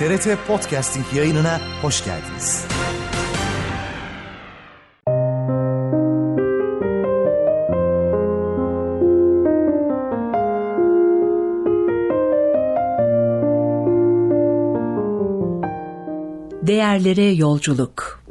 TRT Podcasting yayınına hoş geldiniz. Değerlere yolculuk.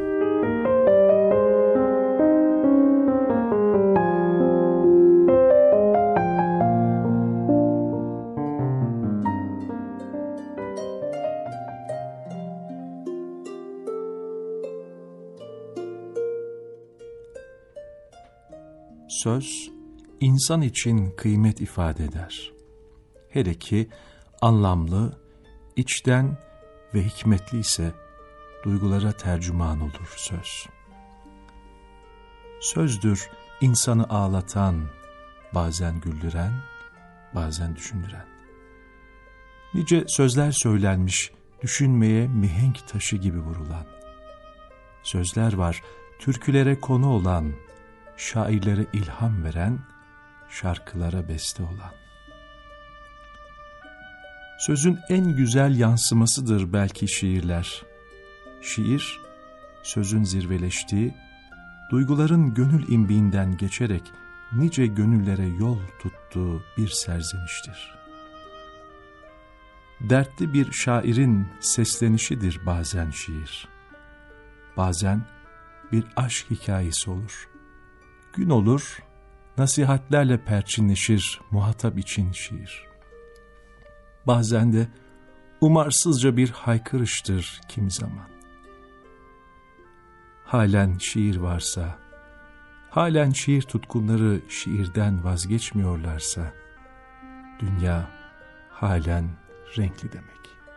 Söz, insan için kıymet ifade eder. Hele ki anlamlı, içten ve hikmetli ise duygulara tercüman olur söz. Sözdür insanı ağlatan, bazen güldüren, bazen düşündüren. Nice sözler söylenmiş, düşünmeye mihenk taşı gibi vurulan. Sözler var, türkülere konu olan, şairlere ilham veren, şarkılara beste olan. Sözün en güzel yansımasıdır belki şiirler. Şiir, sözün zirveleştiği, duyguların gönül imbiğinden geçerek nice gönüllere yol tuttuğu bir serzeniştir. Dertli bir şairin seslenişidir bazen şiir. Bazen bir aşk hikayesi olur. Gün olur, nasihatlerle perçinleşir muhatap için şiir. Bazen de umarsızca bir haykırıştır kimi zaman. Halen şiir varsa, halen şiir tutkunları şiirden vazgeçmiyorlarsa, dünya halen renkli demek.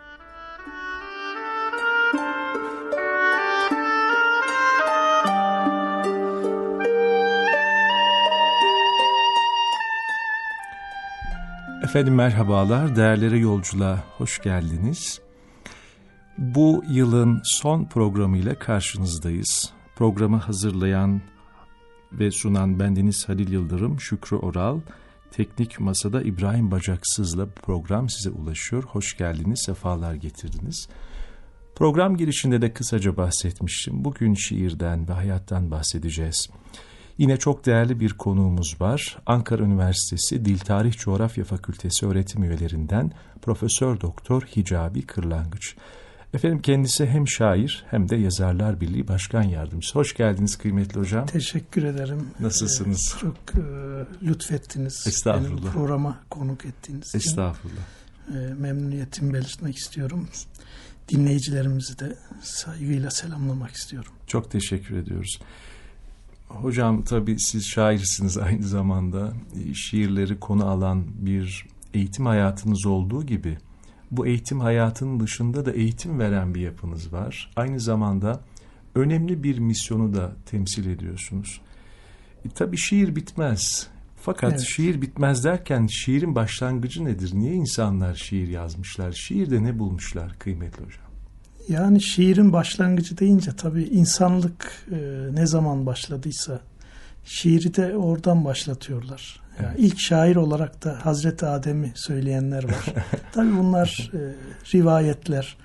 Efendim merhabalar, değerlere yolculuğa hoş geldiniz. Bu yılın son programıyla karşınızdayız. Programı hazırlayan ve sunan bendeniz Halil Yıldırım, Şükrü Oral, teknik masada İbrahim Bacaksız'la bu program size ulaşıyor. Hoş geldiniz, sefalar getirdiniz. Program girişinde de kısaca bahsetmiştim. Bugün şiirden ve hayattan bahsedeceğiz. Yine çok değerli bir konuğumuz var. Ankara Üniversitesi Dil Tarih Coğrafya Fakültesi öğretim üyelerinden Profesör Doktor Hicabi Kırlangıç. Efendim kendisi hem şair hem de Yazarlar Birliği Başkan Yardımcısı. Hoş geldiniz kıymetli hocam. Teşekkür ederim. Nasılsınız? Çok lütfettiniz. Estağfurullah. Benim programa konuk ettiğiniz için. Estağfurullah. Memnuniyetimi belirtmek istiyorum. Dinleyicilerimizi de saygıyla selamlamak istiyorum. Çok teşekkür ediyoruz. Hocam tabii siz şairsiniz aynı zamanda. Şiirleri konu alan bir eğitim hayatınız olduğu gibi bu eğitim hayatının dışında da eğitim veren bir yapınız var. Aynı zamanda önemli bir misyonu da temsil ediyorsunuz. Tabii şiir bitmez. Fakat evet, şiir bitmez derken şiirin başlangıcı nedir? Niye insanlar şiir yazmışlar? Şiirde ne bulmuşlar kıymetli hocam? Yani şiirin başlangıcı deyince tabii insanlık ne zaman başladıysa şiiri de oradan başlatıyorlar. Yani evet, ilk şair olarak da Hazreti Adem'i söyleyenler var. Tabii bunlar rivayetler.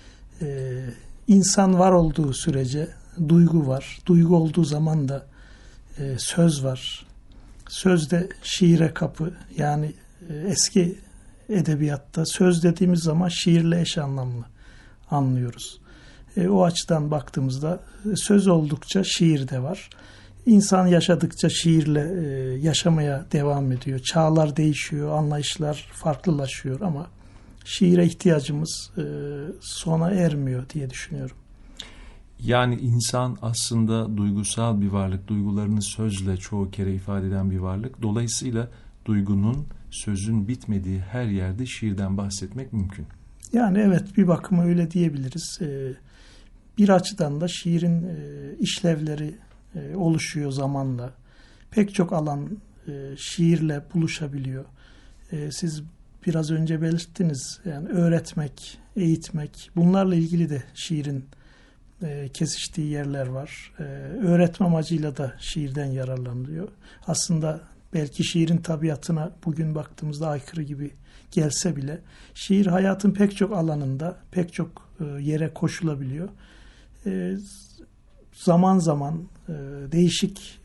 İnsan var olduğu sürece duygu var. Duygu olduğu zaman da söz var. Söz de şiire kapı. Yani eski edebiyatta söz dediğimiz zaman şiirle eş anlamlı anlıyoruz. O açıdan baktığımızda söz oldukça şiir de var. İnsan yaşadıkça şiirle yaşamaya devam ediyor. Çağlar değişiyor, anlayışlar farklılaşıyor ama şiire ihtiyacımız sona ermiyor diye düşünüyorum. Yani insan aslında duygusal bir varlık, duygularını sözle çoğu kere ifade eden bir varlık. Dolayısıyla duygunun, sözün bitmediği her yerde şiirden bahsetmek mümkün. Yani evet, bir bakıma öyle diyebiliriz. Bir açıdan da şiirin işlevleri oluşuyor zamanla. Pek çok alan şiirle buluşabiliyor. Siz biraz önce belirttiniz. Yani öğretmek, eğitmek, bunlarla ilgili de şiirin kesiştiği yerler var. Öğretme amacıyla da şiirden yararlanılıyor. Aslında belki şiirin tabiatına bugün baktığımızda aykırı gibi gelse bile şiir hayatın pek çok alanında, pek çok yere koşulabiliyor. Zaman zaman değişik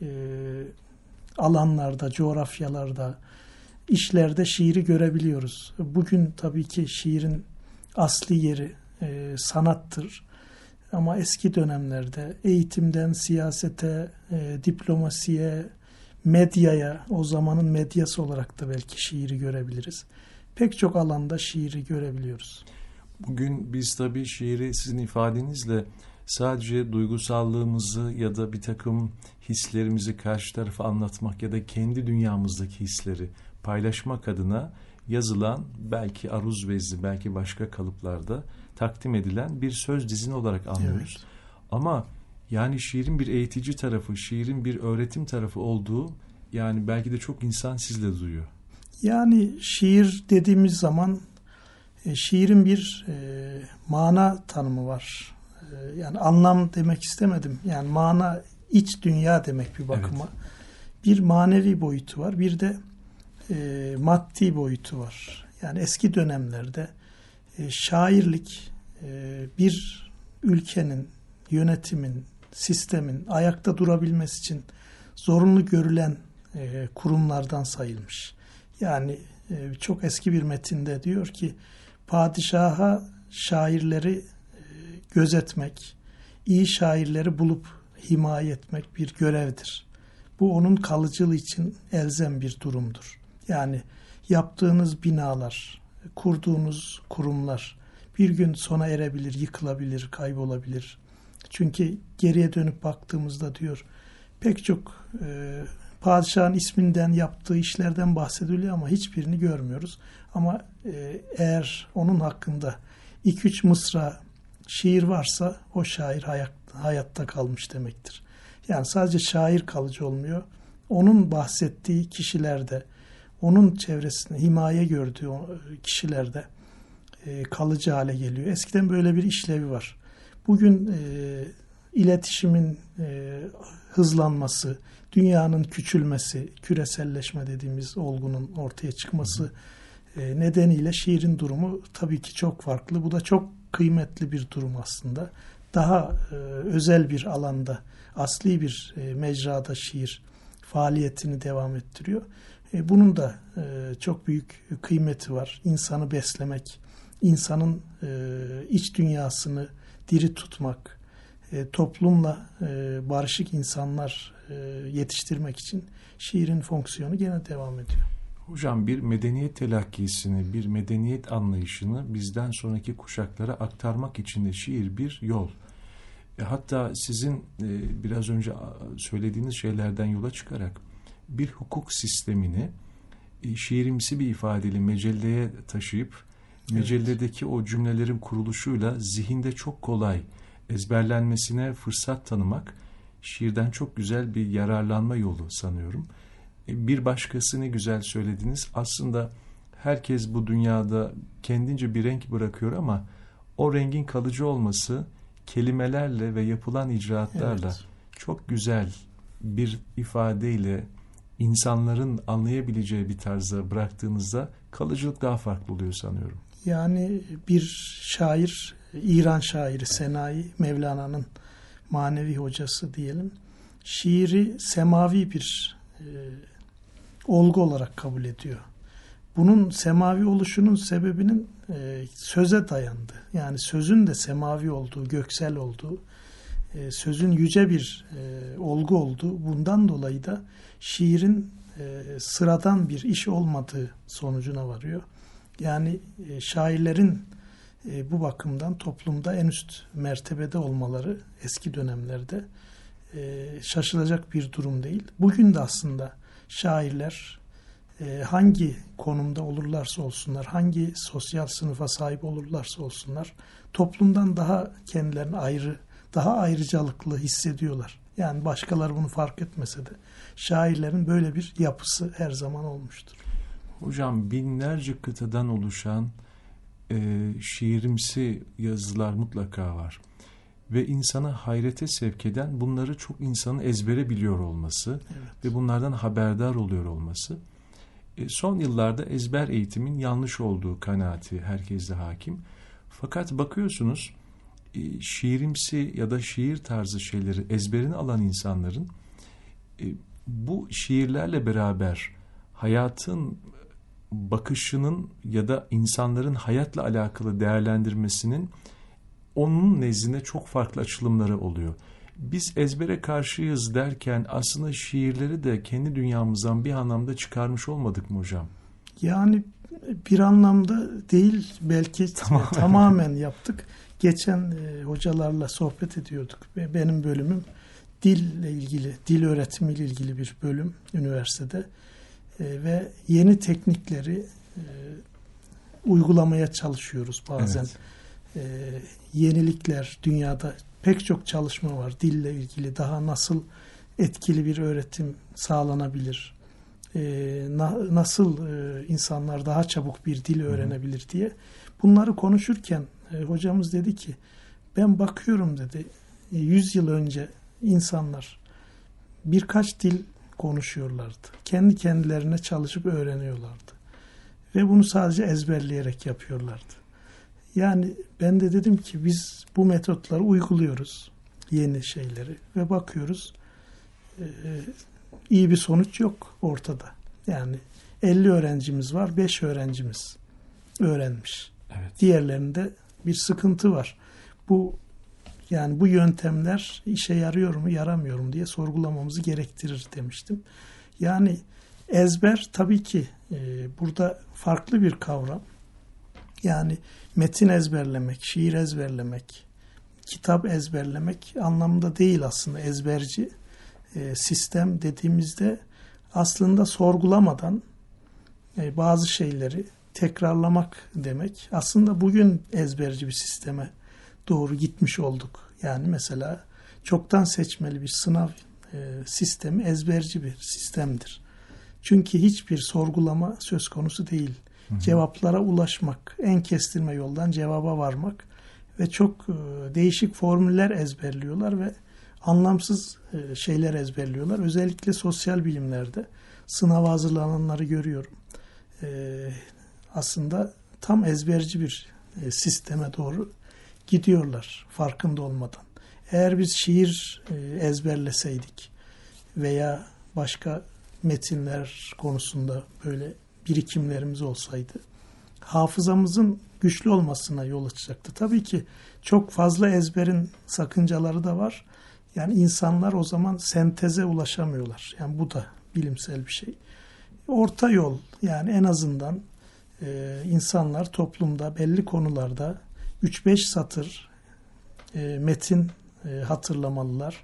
alanlarda, coğrafyalarda, işlerde şiiri görebiliyoruz. Bugün tabii ki şiirin asli yeri sanattır. Ama eski dönemlerde eğitimden siyasete, diplomasiye, medyaya, o zamanın medyası olarak da belki şiiri görebiliriz. Pek çok alanda şiiri görebiliyoruz. Bugün biz tabii şiiri sizin ifadenizle sadece duygusallığımızı ya da bir takım hislerimizi karşı tarafa anlatmak ya da kendi dünyamızdaki hisleri paylaşmak adına yazılan, belki aruz vezli, belki başka kalıplarda takdim edilen bir söz dizini olarak anlıyoruz. Evet. Ama yani şiirin bir eğitici tarafı, şiirin bir öğretim tarafı olduğu yani belki de çok insan sizle duyuyor. Yani şiir dediğimiz zaman şiirin bir mana tanımı var. Yani anlam demek istemedim. Yani mana, iç dünya demek bir bakıma. Evet. Bir manevi boyutu var. Bir de maddi boyutu var. Yani eski dönemlerde şairlik bir ülkenin, yönetimin, sistemin ayakta durabilmesi için zorunlu görülen kurumlardan sayılmış. Yani çok eski bir metinde diyor ki padişaha şairleri gözetmek, iyi şairleri bulup himaye etmek bir görevdir. Bu onun kalıcılığı için elzem bir durumdur. Yani yaptığınız binalar, kurduğunuz kurumlar bir gün sona erebilir, yıkılabilir, kaybolabilir. Çünkü geriye dönüp baktığımızda diyor pek çok padişahın isminden, yaptığı işlerden bahsediliyor ama hiçbirini görmüyoruz. Ama eğer onun hakkında 2-3 mısra şiir varsa o şair hayatta kalmış demektir. Yani sadece şair kalıcı olmuyor. Onun bahsettiği kişilerde, onun çevresinde himaye gördüğü kişilerde kalıcı hale geliyor. Eskiden böyle bir işlevi var. Bugün iletişimin hızlanması, dünyanın küçülmesi, küreselleşme dediğimiz olgunun ortaya çıkması nedeniyle şiirin durumu tabii ki çok farklı. Bu da çok kıymetli bir durum aslında. Daha özel bir alanda, asli bir mecrada şiir faaliyetini devam ettiriyor. Bunun da çok büyük kıymeti var. İnsanı beslemek, insanın iç dünyasını diri tutmak, toplumla barışık insanlar yetiştirmek için şiirin fonksiyonu gene devam ediyor. Hocam bir medeniyet telakkisini, bir medeniyet anlayışını bizden sonraki kuşaklara aktarmak için de şiir bir yol. Hatta sizin biraz önce söylediğiniz şeylerden yola çıkarak bir hukuk sistemini şiirimsi bir ifadeli mecelleye taşıyıp mecelledeki o cümlelerin kuruluşuyla zihinde çok kolay ezberlenmesine fırsat tanımak şiirden çok güzel bir yararlanma yolu sanıyorum. Bir başkası ne güzel söylediniz. Aslında herkes bu dünyada kendince bir renk bırakıyor ama o rengin kalıcı olması kelimelerle ve yapılan icraatlarla çok güzel bir ifadeyle insanların anlayabileceği bir tarzda bıraktığınızda kalıcılık daha farklı oluyor sanıyorum. Yani bir şair, İran şairi Senai, Mevlana'nın manevi hocası diyelim, şiiri semavi bir olgu olarak kabul ediyor. Bunun semavi oluşunun sebebinin söze dayandı. Yani sözün de semavi olduğu, göksel olduğu, sözün yüce bir olgu olduğu, bundan dolayı da şiirin sıradan bir iş olmadığı sonucuna varıyor. Yani şairlerin bu bakımdan toplumda en üst mertebede olmaları eski dönemlerde şaşılacak bir durum değil. Bugün de aslında şairler hangi konumda olurlarsa olsunlar, hangi sosyal sınıfa sahip olurlarsa olsunlar, toplumdan daha kendilerini ayrı, daha ayrıcalıklı hissediyorlar. Yani başkaları bunu fark etmese de şairlerin böyle bir yapısı her zaman olmuştur. Hocam binlerce kıtadan oluşan şiirimsi yazılar mutlaka var. Ve insana hayrete sevk eden bunları çok insanın ezbere biliyor olması ve bunlardan haberdar oluyor olması. Son yıllarda ezber eğitimin yanlış olduğu kanaati herkeste hakim. Fakat bakıyorsunuz şiirimsi ya da şiir tarzı şeyleri ezberine alan insanların bu şiirlerle beraber hayatın bakışının ya da insanların hayatla alakalı değerlendirmesinin onun nezdinde çok farklı açılımları oluyor. Biz ezbere karşıyız derken aslında şiirleri de kendi dünyamızdan bir anlamda çıkarmış olmadık mı hocam? Yani bir anlamda değil, belki tamamen yaptık. Geçen hocalarla sohbet ediyorduk. Benim bölümüm dille ilgili, dil öğretimiyle ilgili bir bölüm üniversitede. Ve yeni teknikleri uygulamaya çalışıyoruz bazen. Evet. Yenilikler, dünyada pek çok çalışma var. Dille ilgili daha nasıl etkili bir öğretim sağlanabilir? Nasıl insanlar daha çabuk bir dil öğrenebilir diye. Bunları konuşurken hocamız dedi ki, ben bakıyorum dedi, 100 yıl önce insanlar birkaç dil konuşuyorlardı. Kendi kendilerine çalışıp öğreniyorlardı. Ve bunu sadece ezberleyerek yapıyorlardı. Yani ben de dedim ki biz bu metotları uyguluyoruz. Yeni şeyleri. Ve bakıyoruz iyi bir sonuç yok ortada. Yani 50 öğrencimiz var, 5 öğrencimiz öğrenmiş. Evet. Diğerlerinde bir sıkıntı var. Bu yöntemler işe yarıyor mu, yaramıyor mu diye sorgulamamızı gerektirir demiştim. Yani ezber tabii ki burada farklı bir kavram. Yani metin ezberlemek, şiir ezberlemek, kitap ezberlemek anlamında değil aslında ezberci. Sistem dediğimizde aslında sorgulamadan bazı şeyleri tekrarlamak demek. Aslında bugün ezberci bir sisteme doğru gitmiş olduk. Yani mesela çoktan seçmeli bir sınav sistemi ezberci bir sistemdir. Çünkü hiçbir sorgulama söz konusu değil. Cevaplara ulaşmak, en kestirme yoldan cevaba varmak ve çok değişik formüller ezberliyorlar ve anlamsız şeyler ezberliyorlar. Özellikle sosyal bilimlerde sınava hazırlananları görüyorum. Aslında tam ezberci bir sisteme doğru gidiyorlar farkında olmadan. Eğer biz şiir ezberleseydik veya başka metinler konusunda böyle birikimlerimiz olsaydı hafızamızın güçlü olmasına yol açacaktı. Tabii ki çok fazla ezberin sakıncaları da var. Yani insanlar o zaman senteze ulaşamıyorlar. Yani bu da bilimsel bir şey. Orta yol, yani en azından insanlar toplumda belli konularda 3-5 satır metin hatırlamalılar.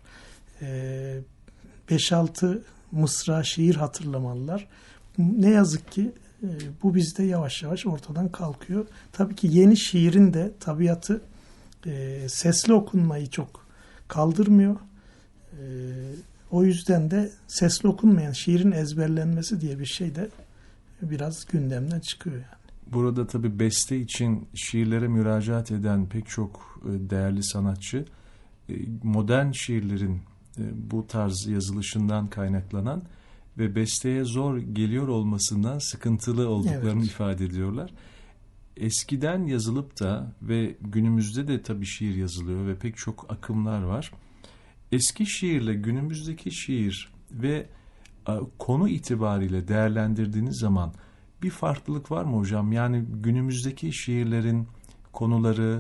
5-6 mısra şiir hatırlamalılar. Ne yazık ki bu bizde yavaş yavaş ortadan kalkıyor. Tabii ki yeni şiirin de tabiatı sesli okunmayı çok kaldırmıyor. O yüzden de sesli okunmayan şiirin ezberlenmesi diye bir şey de biraz gündemden çıkıyor yani. Burada tabii beste için şiirlere müracaat eden pek çok değerli sanatçı modern şiirlerin bu tarz yazılışından kaynaklanan ve besteye zor geliyor olmasından sıkıntılı olduklarını ifade ediyorlar. Eskiden yazılıp da ve günümüzde de tabii şiir yazılıyor ve pek çok akımlar var. Eski şiirle günümüzdeki şiir ve konu itibariyle değerlendirdiğiniz zaman bir farklılık var mı hocam? Yani günümüzdeki şiirlerin konuları,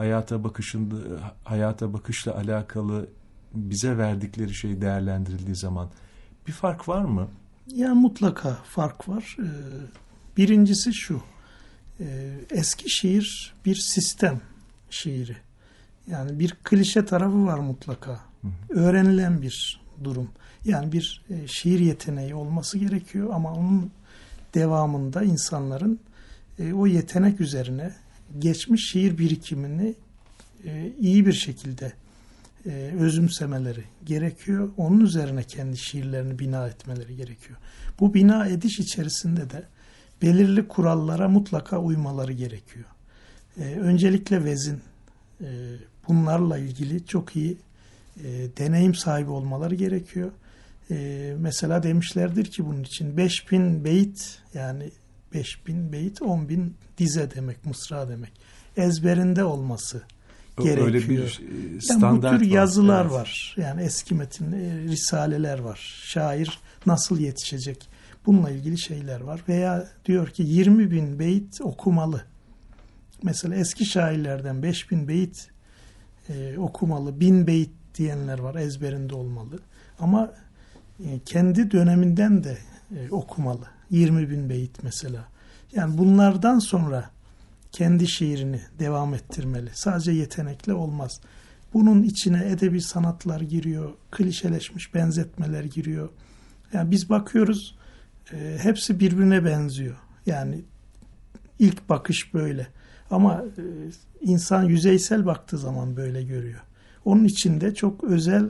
hayata bakışla alakalı bize verdikleri şey değerlendirildiği zaman bir fark var mı? Ya mutlaka fark var. Birincisi şu. Eski şiir bir sistem şiiri. Yani bir klişe tarafı var mutlaka. Öğrenilen bir durum. Yani bir şiir yeteneği olması gerekiyor ama onun devamında insanların o yetenek üzerine geçmiş şiir birikimini iyi bir şekilde özümsemeleri gerekiyor. Onun üzerine kendi şiirlerini bina etmeleri gerekiyor. Bu bina ediş içerisinde de belirli kurallara mutlaka uymaları gerekiyor. Öncelikle vezin, bunlarla ilgili çok iyi deneyim sahibi olmaları gerekiyor. Mesela demişlerdir ki bunun için 5000 beyit, yani 5000 beyit 10.000 dize demek, mısra demek. Ezberinde olması gerekiyor. Öyle bir standart yani bu tür yazılar var. var. Yani eski metin risaleler var. Şair nasıl yetişecek? Bununla ilgili şeyler var. Veya diyor ki 20.000 beyit okumalı. Mesela eski şairlerden 5.000 beyit okumalı. 1000 beyit diyenler var. Ezberinde olmalı. Ama kendi döneminden de okumalı. 20.000 beyit mesela. Yani bunlardan sonra kendi şiirini devam ettirmeli. Sadece yetenekle olmaz. Bunun içine edebi sanatlar giriyor. Klişeleşmiş benzetmeler giriyor. Yani biz bakıyoruz hepsi birbirine benziyor. Yani ilk bakış böyle. Ama insan yüzeysel baktığı zaman böyle görüyor. Onun içinde çok özel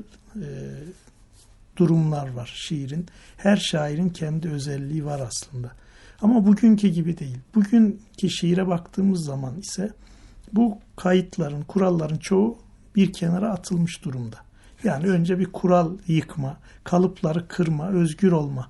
durumlar var şiirin. Her şairin kendi özelliği var aslında. Ama bugünkü gibi değil. Bugünkü şiire baktığımız zaman ise bu kayıtların, kuralların çoğu bir kenara atılmış durumda. Yani önce bir kural yıkma, kalıpları kırma, özgür olma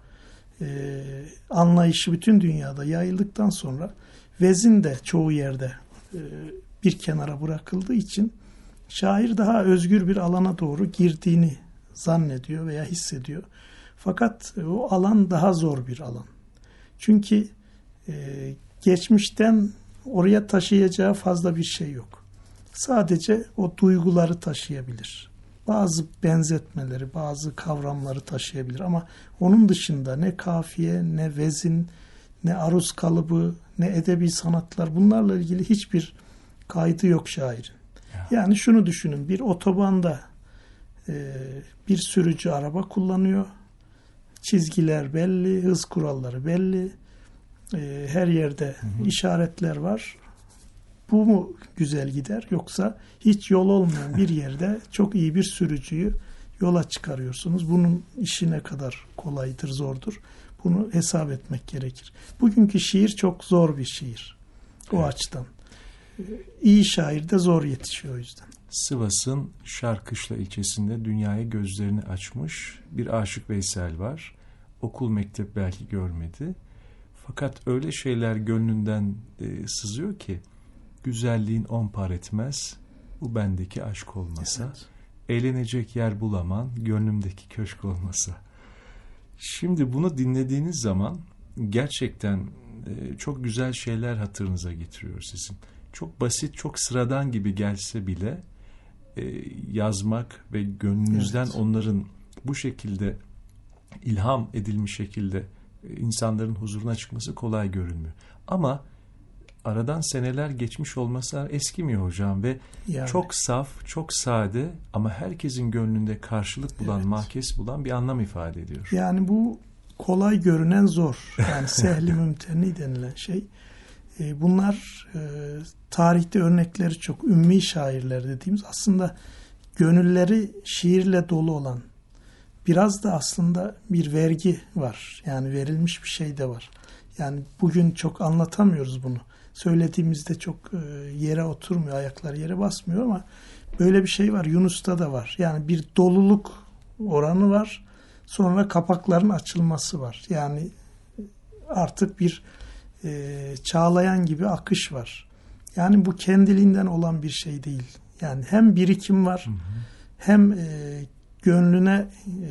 anlayışı bütün dünyada yayıldıktan sonra vezin de çoğu yerde bir kenara bırakıldığı için şair daha özgür bir alana doğru girdiğini zannediyor veya hissediyor. Fakat o alan daha zor bir alan. Çünkü geçmişten oraya taşıyacağı fazla bir şey yok. Sadece o duyguları taşıyabilir. Bazı benzetmeleri, bazı kavramları taşıyabilir ama onun dışında ne kafiye, ne vezin, ne aruz kalıbı, ne edebi sanatlar, bunlarla ilgili hiçbir kaydı yok şairin. Yani şunu düşünün, bir otobanda bir sürücü araba kullanıyor. Çizgiler belli, hız kuralları belli. Her yerde işaretler var. Bu mu güzel gider? Yoksa hiç yol olmayan bir yerde çok iyi bir sürücüyü yola çıkarıyorsunuz. Bunun işi ne kadar kolaydır, zordur. Bunu hesap etmek gerekir. Bugünkü şiir çok zor bir şiir. O açıdan. İyi şair de zor yetişiyor o yüzden. Sivas'ın Şarkışla ilçesinde dünyaya gözlerini açmış bir Aşık Veysel var. Okul mektep belki görmedi. Fakat öyle şeyler gönlünden sızıyor ki güzelliğin 10 par etmez, bu bendeki aşk olmasa. Evet. Eğlenecek yer bulamam, gönlümdeki köşk olmasa. Şimdi bunu dinlediğiniz zaman gerçekten çok güzel şeyler hatırınıza getiriyor sizin. Çok basit, çok sıradan gibi gelse bile yazmak ve gönlünüzden onların bu şekilde ilham edilmiş şekilde insanların huzuruna çıkması kolay görünmüyor. Ama aradan seneler geçmiş olması eskimiyor hocam ve yani çok saf, çok sade ama herkesin gönlünde karşılık bulan, mahkes bulan bir anlam ifade ediyor. Yani bu kolay görünen zor. Yani sehli mümteni denilen şey. Bunlar tarihte örnekleri çok. Ümmi şairler dediğimiz aslında gönülleri şiirle dolu olan, biraz da aslında bir vergi var. Yani verilmiş bir şey de var. Yani bugün çok anlatamıyoruz bunu. Söylediğimizde çok yere oturmuyor, ayakları yere basmıyor ama böyle bir şey var. Yunus'ta da var. Yani bir doluluk oranı var. Sonra kapakların açılması var. Yani artık bir çağlayan gibi akış var. Yani bu kendiliğinden olan bir şey değil. Yani hem birikim var, hem gönlüne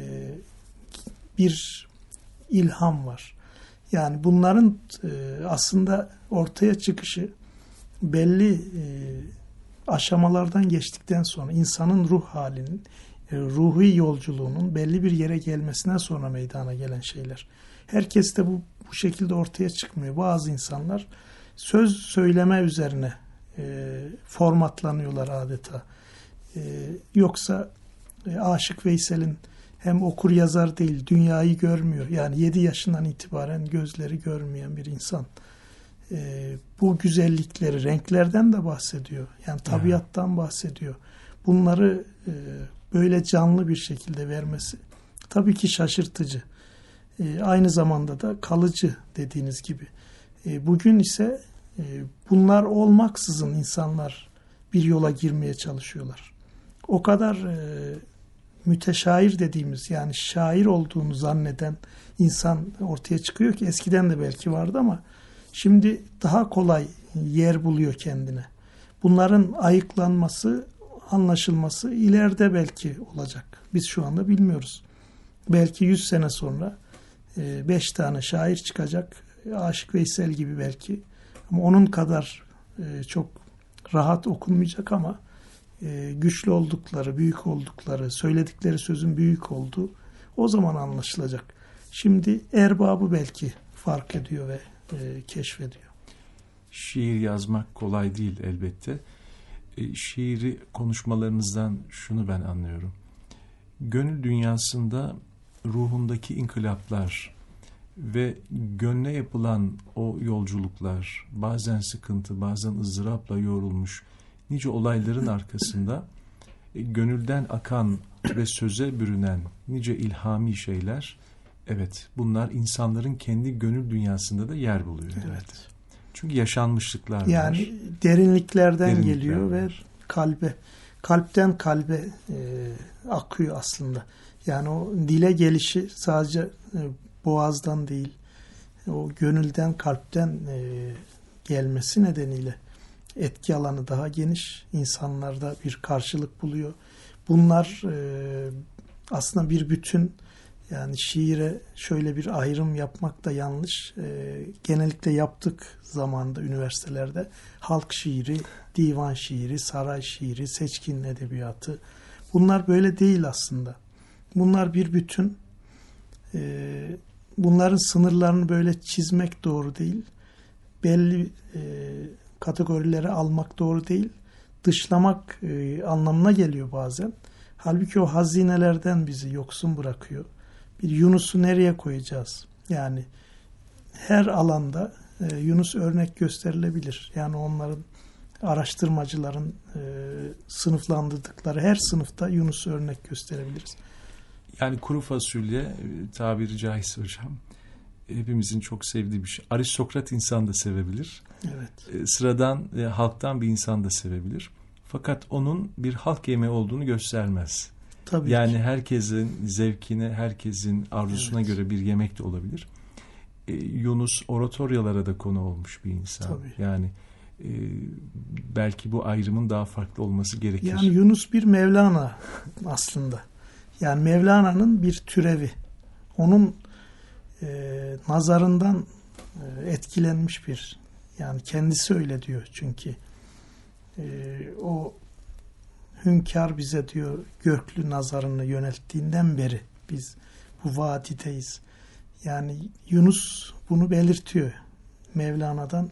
bir ilham var. Yani bunların aslında ortaya çıkışı belli aşamalardan geçtikten sonra insanın ruh halinin, ruhi yolculuğunun belli bir yere gelmesinden sonra meydana gelen şeyler. Herkes de bu şekilde ortaya çıkmıyor. Bazı insanlar söz söyleme üzerine formatlanıyorlar adeta. Yoksa Aşık Veysel'in hem okur yazar değil, dünyayı görmüyor. Yani 7 yaşından itibaren gözleri görmeyen bir insan. Bu güzellikleri, renklerden de bahsediyor. Yani tabiattan bahsediyor. Bunları böyle canlı bir şekilde vermesi tabii ki şaşırtıcı. Aynı zamanda da kalıcı dediğiniz gibi. Bugün ise bunlar olmaksızın insanlar bir yola girmeye çalışıyorlar. O kadar müteşair dediğimiz, yani şair olduğunu zanneden insan ortaya çıkıyor ki eskiden de belki vardı ama Şimdi daha kolay yer buluyor kendine. Bunların ayıklanması, anlaşılması ileride belki olacak. Biz şu anda bilmiyoruz. Belki 100 sene sonra 5 tane şair çıkacak. Aşık Veysel gibi belki. Ama onun kadar çok rahat okunmayacak ama güçlü oldukları, büyük oldukları, söyledikleri sözün büyük olduğu o zaman anlaşılacak. Şimdi erbabı belki fark ediyor ve keşfediyor. Şiir yazmak kolay değil elbette. Şiiri konuşmalarınızdan şunu ben anlıyorum. Gönül dünyasında ruhundaki inkılaplar ve gönle yapılan o yolculuklar, bazen sıkıntı, bazen ızdırapla yoğrulmuş nice olayların arkasında gönülden akan ve söze bürünen nice ilhami şeyler, evet, bunlar insanların kendi gönül dünyasında da yer buluyor. Evet. Çünkü yaşanmışlıklar var. Yani derinliklerden geliyor ve kalpten kalbe akıyor aslında. Yani o dile gelişi sadece boğazdan değil, o gönülden, kalpten gelmesi nedeniyle etki alanı daha geniş. İnsanlarda bir karşılık buluyor. Bunlar aslında bir bütün. Yani şiire şöyle bir ayrım yapmak da yanlış. Genellikle yaptık zamanında üniversitelerde. Halk şiiri, divan şiiri, saray şiiri, seçkin edebiyatı. Bunlar böyle değil aslında. Bunlar bir bütün. Bunların sınırlarını böyle çizmek doğru değil. Belli kategorilere almak doğru değil. Dışlamak anlamına geliyor bazen. Halbuki o hazinelerden bizi yoksun bırakıyor. Bir Yunus'u nereye koyacağız? Yani her alanda Yunus örnek gösterilebilir. Yani onların araştırmacıların sınıflandırdıkları her sınıfta Yunus'u örnek gösterebiliriz. Yani kuru fasulye tabiri caizse hocam hepimizin çok sevdiği bir şey. Aristokrat insan da sevebilir. Evet. Sıradan halktan bir insan da sevebilir. Fakat onun bir halk yemeği olduğunu göstermez. Tabii yani ki. herkesin zevkine, herkesin arzusuna göre bir yemek de olabilir. Yunus oratoryalara da konu olmuş bir insan. Tabii. Yani belki bu ayrımın daha farklı olması gerekir. Yani Yunus bir Mevlana aslında. Yani Mevlana'nın bir türevi. Onun nazarından etkilenmiş bir, yani kendisi öyle diyor çünkü o hünkâr bize diyor göklü nazarını yönelttiğinden beri biz bu vadideyiz. Yani Yunus bunu belirtiyor. Mevlana'dan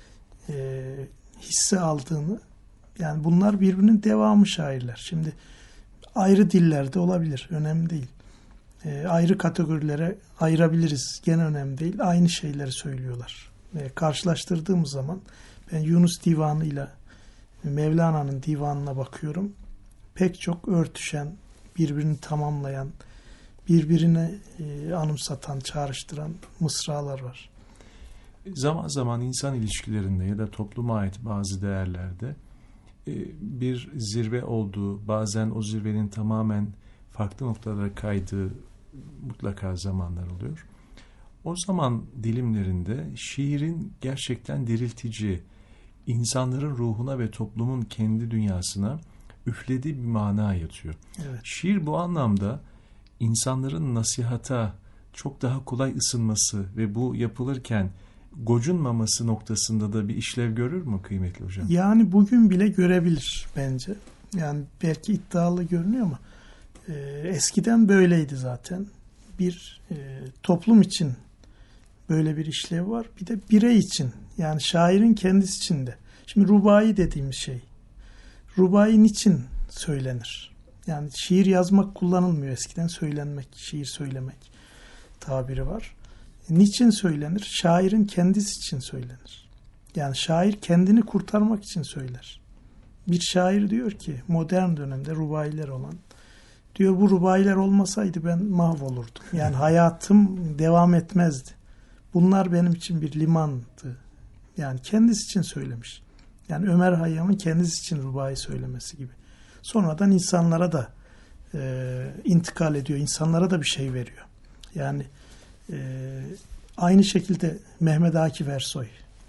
hisse aldığını. Yani bunlar birbirinin devamı şairler. Şimdi ayrı dillerde olabilir. Önemli değil. Ayrı kategorilere ayırabiliriz. Gene önemli değil. Aynı şeyleri söylüyorlar. Karşılaştırdığımız zaman ben Yunus divanıyla Mevlana'nın divanına bakıyorum. Pek çok örtüşen, birbirini tamamlayan, birbirine anımsatan, çağrıştıran mısralar var. Zaman zaman insan ilişkilerinde ya da topluma ait bazı değerlerde bir zirve olduğu, bazen o zirvenin tamamen farklı noktalara kaydığı mutlaka zamanlar oluyor. O zaman dilimlerinde şiirin gerçekten diriltici, insanların ruhuna ve toplumun kendi dünyasına üflediği bir mana yatıyor. Evet. Şiir bu anlamda insanların nasihata çok daha kolay ısınması ve bu yapılırken gocunmaması noktasında da bir işlev görür mü kıymetli hocam? Yani bugün bile görebilir bence. Yani belki iddialı görünüyor ama eskiden böyleydi zaten. Bir toplum için böyle bir işlev var. Bir de birey için, yani şairin kendisi için de. Şimdi rubai dediğimiz şey. Rubai niçin söylenir? Yani şiir yazmak kullanılmıyor eskiden. Söylenmek, şiir söylemek tabiri var. Niçin söylenir? Şairin kendisi için söylenir. Yani şair kendini kurtarmak için söyler. Bir şair diyor ki modern dönemde rubailer olan, diyor bu rubailer olmasaydı ben mahvolurdum. Yani hayatım devam etmezdi. Bunlar benim için bir limandı. Yani kendisi için söylemiş. Yani Ömer Hayyam'ın kendisi için rubai söylemesi gibi. Sonradan insanlara da intikal ediyor. İnsanlara da bir şey veriyor. Yani aynı şekilde Mehmet Akif Ersoy.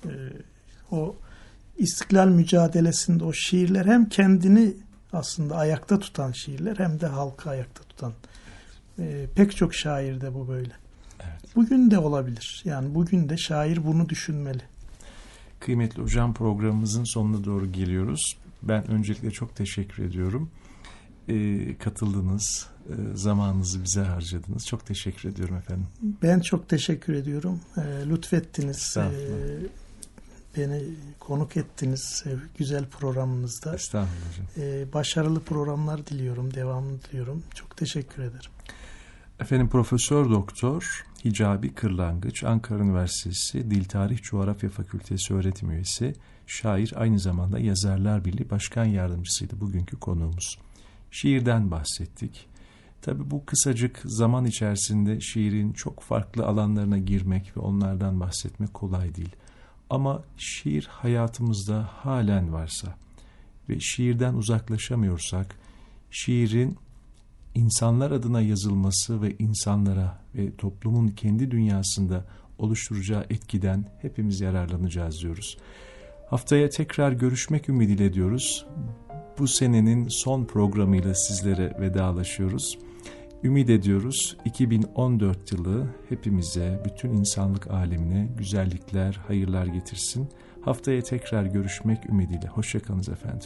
O İstiklal mücadelesinde o şiirler hem kendini aslında ayakta tutan şiirler hem de halkı ayakta tutan pek çok şairde bu böyle. Evet. Bugün de olabilir. Yani bugün de şair bunu düşünmeli. Kıymetli hocam, programımızın sonuna doğru geliyoruz. Ben öncelikle çok teşekkür ediyorum. Katıldınız, zamanınızı bize harcadınız. Çok teşekkür ediyorum efendim. Ben çok teşekkür ediyorum. Lütfettiniz. Beni konuk ettiniz güzel programınızda. Estağfurullah hocam. Başarılı programlar diliyorum, devamını diliyorum. Çok teşekkür ederim. Efendim, Profesör Doktor Hicabi Kırlangıç, Ankara Üniversitesi Dil Tarih Coğrafya Fakültesi öğretim üyesi, şair, aynı zamanda Yazarlar Birliği Başkan Yardımcısıydı bugünkü konuğumuz. Şiirden bahsettik. Tabii bu kısacık zaman içerisinde şiirin çok farklı alanlarına girmek ve onlardan bahsetmek kolay değil. Ama şiir hayatımızda halen varsa ve şiirden uzaklaşamıyorsak, şiirin insanlar adına yazılması ve insanlara ve toplumun kendi dünyasında oluşturacağı etkiden hepimiz yararlanacağız diyoruz. Haftaya tekrar görüşmek ümidiyle diyoruz. Bu senenin son programıyla sizlere vedalaşıyoruz. Ümit ediyoruz 2014 yılı hepimize, bütün insanlık alemine güzellikler, hayırlar getirsin. Haftaya tekrar görüşmek ümidiyle. Hoşça kalınız efendim.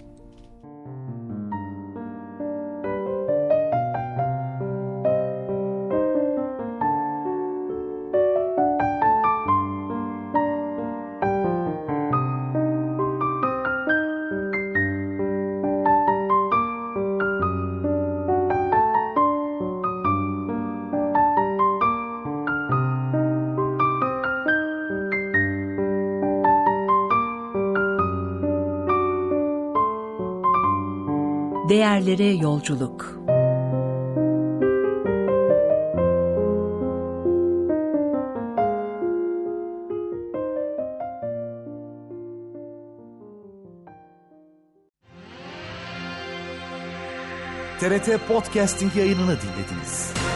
Değerlere yolculuk. TRT Podcasting yayınını dinlediniz.